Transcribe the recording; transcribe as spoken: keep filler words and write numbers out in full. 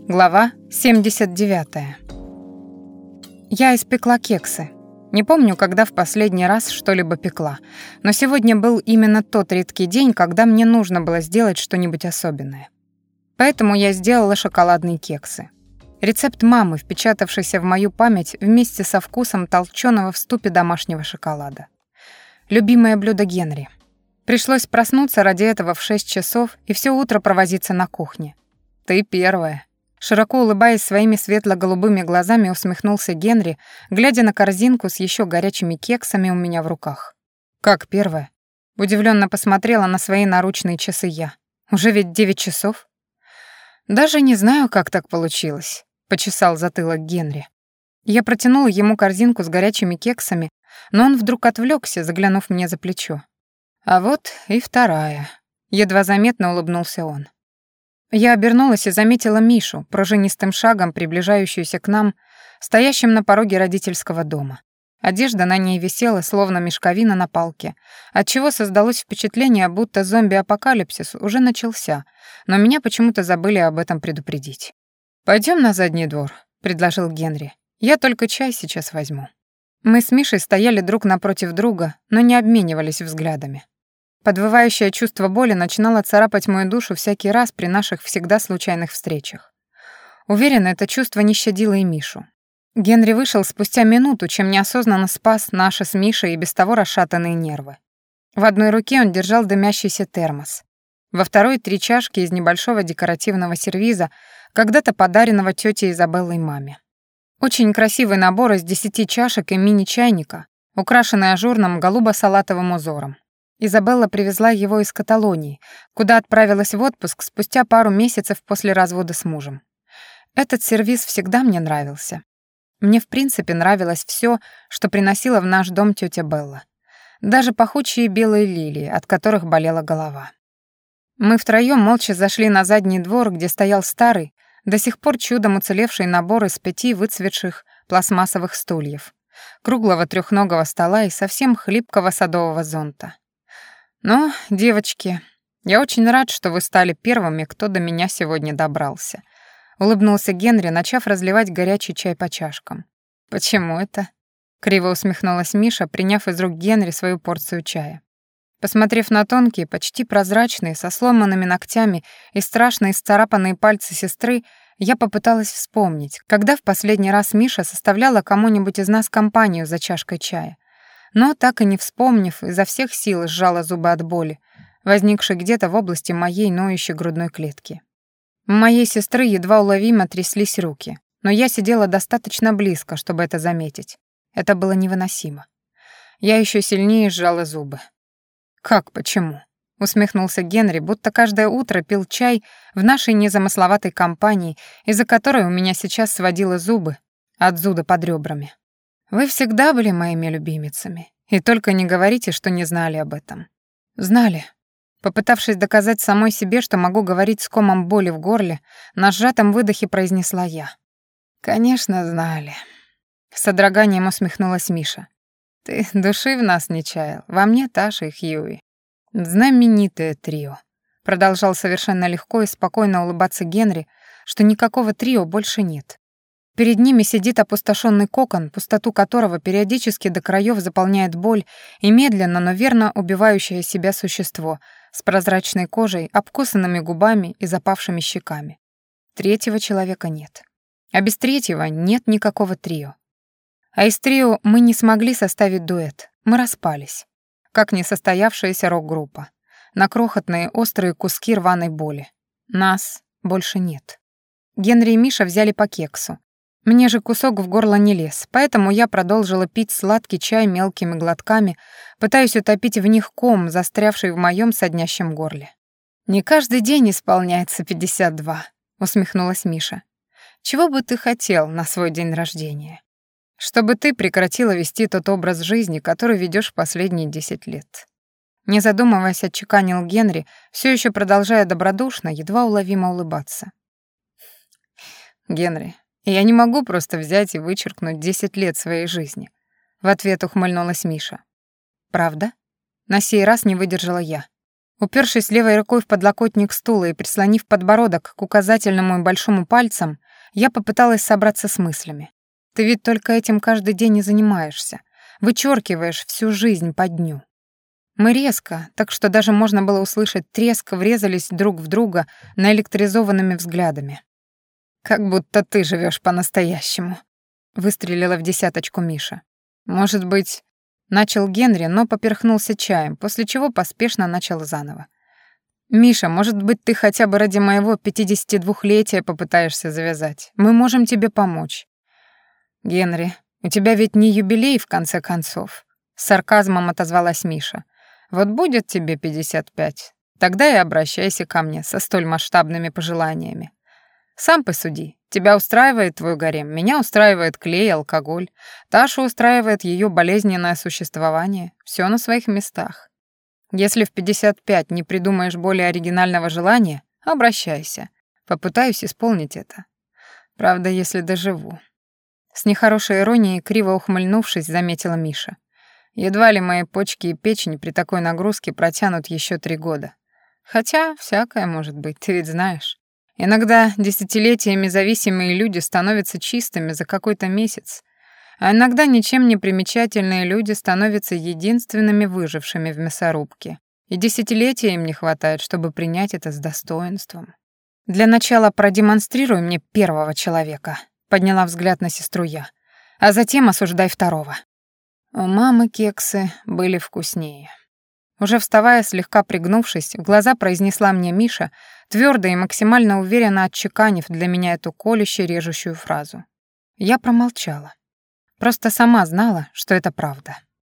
Глава семьдесят девятая. Я испекла кексы. Не помню, когда в последний раз что-либо пекла, но сегодня был именно тот редкий день, когда мне нужно было сделать что-нибудь особенное. Поэтому я сделала шоколадные кексы. Рецепт мамы, впечатавшийся в мою память вместе со вкусом толченого в ступе домашнего шоколада. Любимое блюдо Генри. Пришлось проснуться ради этого в шесть часов и все утро провозиться на кухне. «Ты первая». Широко улыбаясь своими светло-голубыми глазами, усмехнулся Генри, глядя на корзинку с еще горячими кексами у меня в руках. «Как первая?» Удивленно посмотрела на свои наручные часы я. «Уже ведь девять часов?» «Даже не знаю, как так получилось», — почесал затылок Генри. Я протянула ему корзинку с горячими кексами, но он вдруг отвлекся, заглянув мне за плечо. «А вот и вторая», — едва заметно улыбнулся он. Я обернулась и заметила Мишу, пружинистым шагом приближающуюся к нам, стоящим на пороге родительского дома. Одежда на ней висела, словно мешковина на палке, отчего создалось впечатление, будто зомби-апокалипсис уже начался, но меня почему-то забыли об этом предупредить. «Пойдем на задний двор», — предложил Генри. «Я только чай сейчас возьму». Мы с Мишей стояли друг напротив друга, но не обменивались взглядами. Подвывающее чувство боли начинало царапать мою душу всякий раз при наших всегда случайных встречах. Уверена, это чувство не щадило и Мишу. Генри вышел спустя минуту, чем неосознанно спас наши с Мишей и без того расшатанные нервы. В одной руке он держал дымящийся термос. Во второй — три чашки из небольшого декоративного сервиза, когда-то подаренного тёте Изабеллой маме. Очень красивый набор из десяти чашек и мини-чайника, украшенный ажурным голубо-салатовым узором. Изабелла привезла его из Каталонии, куда отправилась в отпуск спустя пару месяцев после развода с мужем. Этот сервиз всегда мне нравился. Мне в принципе нравилось все, что приносила в наш дом тётя Белла. Даже пахучие белые лилии, от которых болела голова. Мы втроём молча зашли на задний двор, где стоял старый, до сих пор чудом уцелевший набор из пяти выцветших пластмассовых стульев, круглого трёхногого стола и совсем хлипкого садового зонта. «Ну, девочки, я очень рад, что вы стали первыми, кто до меня сегодня добрался», — улыбнулся Генри, начав разливать горячий чай по чашкам. «Почему это?» — криво усмехнулась Миша, приняв из рук Генри свою порцию чая. Посмотрев на тонкие, почти прозрачные, со сломанными ногтями и страшно исцарапанные пальцы сестры, я попыталась вспомнить, когда в последний раз Миша составляла кому-нибудь из нас компанию за чашкой чая. Но, так и не вспомнив, изо всех сил сжала зубы от боли, возникшей где-то в области моей ноющей грудной клетки. У моей сестры едва уловимо тряслись руки, но я сидела достаточно близко, чтобы это заметить. Это было невыносимо. Я еще сильнее сжала зубы. «Как почему?» — усмехнулся Генри, будто каждое утро пил чай в нашей незамысловатой компании, из-за которой у меня сейчас сводило зубы от зуда под ребрами. «Вы всегда были моими любимицами, и только не говорите, что не знали об этом». «Знали». Попытавшись доказать самой себе, что могу говорить с комом боли в горле, на сжатом выдохе произнесла я. «Конечно, знали». С содроганием усмехнулась Миша. «Ты души в нас не чаял, во мне Таша и Хьюи. Знаменитое трио». Продолжал совершенно легко и спокойно улыбаться Генри, что никакого трио больше нет. Перед ними сидит опустошенный кокон, пустоту которого периодически до краев заполняет боль и медленно, но верно убивающее себя существо с прозрачной кожей, обкусанными губами и запавшими щеками. Третьего человека нет. А без третьего нет никакого трио. А из трио мы не смогли составить дуэт, мы распались. Как несостоявшаяся рок-группа. На крохотные острые куски рваной боли. Нас больше нет. Генри и Миша взяли по кексу. Мне же кусок в горло не лез, поэтому я продолжила пить сладкий чай мелкими глотками, пытаясь утопить в них ком, застрявший в моем соднящем горле. «Не каждый день исполняется пятьдесят два», — усмехнулась Миша. «Чего бы ты хотел на свой день рождения?» «Чтобы ты прекратила вести тот образ жизни, который ведешь последние десять лет». Не задумываясь, отчеканил Генри, все еще продолжая добродушно, едва уловимо улыбаться. «Генри, я не могу просто взять и вычеркнуть десять лет своей жизни», — в ответ ухмыльнулась Миша. «Правда?» На сей раз не выдержала я. Упершись левой рукой в подлокотник стула и прислонив подбородок к указательному и большому пальцам, я попыталась собраться с мыслями. Ты ведь только этим каждый день и занимаешься. Вычеркиваешь всю жизнь по дню. Мы резко, так что даже можно было услышать треск, врезались друг в друга наэлектризованными взглядами. «Как будто ты живешь по-настоящему», — выстрелила в десяточку Миша. «Может быть...» — начал Генри, но поперхнулся чаем, после чего поспешно начал заново. «Миша, может быть, ты хотя бы ради моего пятидесятидвухлетия попытаешься завязать? Мы можем тебе помочь». «Генри, у тебя ведь не юбилей, в конце концов», — с сарказмом отозвалась Миша. «Вот будет тебе пятьдесят пять, тогда и обращайся ко мне со столь масштабными пожеланиями. Сам посуди. Тебя устраивает твой гарем, меня устраивает клей, алкоголь, Ташу устраивает ее болезненное существование. Все на своих местах. Если в пятьдесят пять не придумаешь более оригинального желания, обращайся. Попытаюсь исполнить это. Правда, если доживу». С нехорошей иронией, криво ухмыльнувшись, заметила Миша. «Едва ли мои почки и печень при такой нагрузке протянут еще три года. Хотя всякое может быть, ты ведь знаешь. Иногда десятилетиями зависимые люди становятся чистыми за какой-то месяц, а иногда ничем не примечательные люди становятся единственными выжившими в мясорубке, и десятилетия им не хватает, чтобы принять это с достоинством. Для начала продемонстрируй мне первого человека», — подняла взгляд на сестру я, «а затем осуждай второго». У мамы кексы были вкуснее. Уже вставая, слегка пригнувшись, в глаза произнесла мне Миша, твердо и максимально уверенно отчеканив для меня эту колющую режущую фразу. Я промолчала. Просто сама знала, что это правда.